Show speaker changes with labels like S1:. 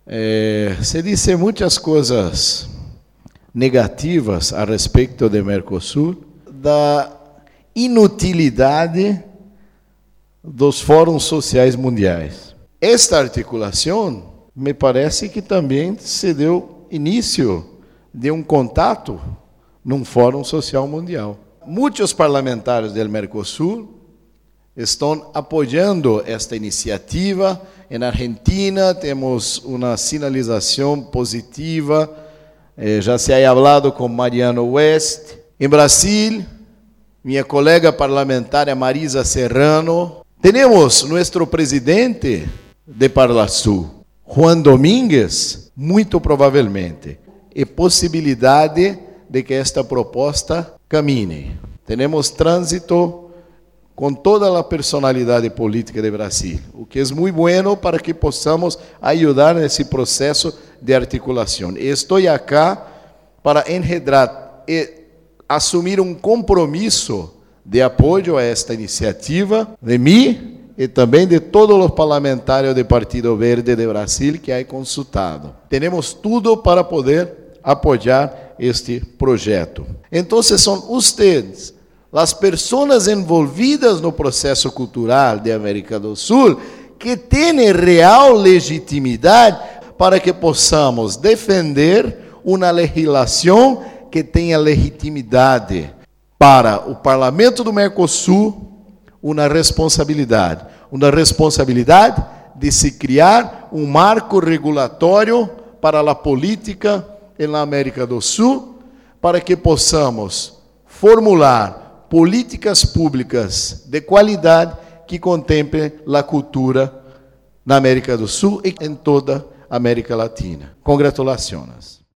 S1: Se dizem muitas coisas negativas a respeito do Mercosul, da inutilidade dos fóruns sociais mundiais. Esta articulação, me parece que também se deu início de um contato num fórum social mundial. Muitos parlamentares do Mercosul estão apoiando esta iniciativa. Em Argentina temos uma sinalização positiva, já se ha falado com Mariano West. Em Brasil, minha colega parlamentar Marisa Serrano. Temos nosso presidente de Parlasul, Juan Domingues, muito provavelmente, e possibilidade de que esta proposta camine. Temos trânsito com toda a personalidade política de Brasil, o que é muito bueno para que possamos ajudar nesse processo de articulação. Estou aqui para enredar e assumir um compromisso de apoio a esta iniciativa, de mim e também de todos os parlamentares do Partido Verde de Brasil que há consultado. Temos tudo para poder apoiar este projeto. Então, são vocês, as pessoas envolvidas no processo cultural de América do Sul, que têm real legitimidade para que possamos defender uma legislação que tenha legitimidade para o Parlamento do Mercosul, uma responsabilidade de se criar um marco regulatório para a política na América do Sul, para que possamos formular políticas públicas de qualidade que contemplem a cultura na América do Sul e em toda a América Latina. Congratulações.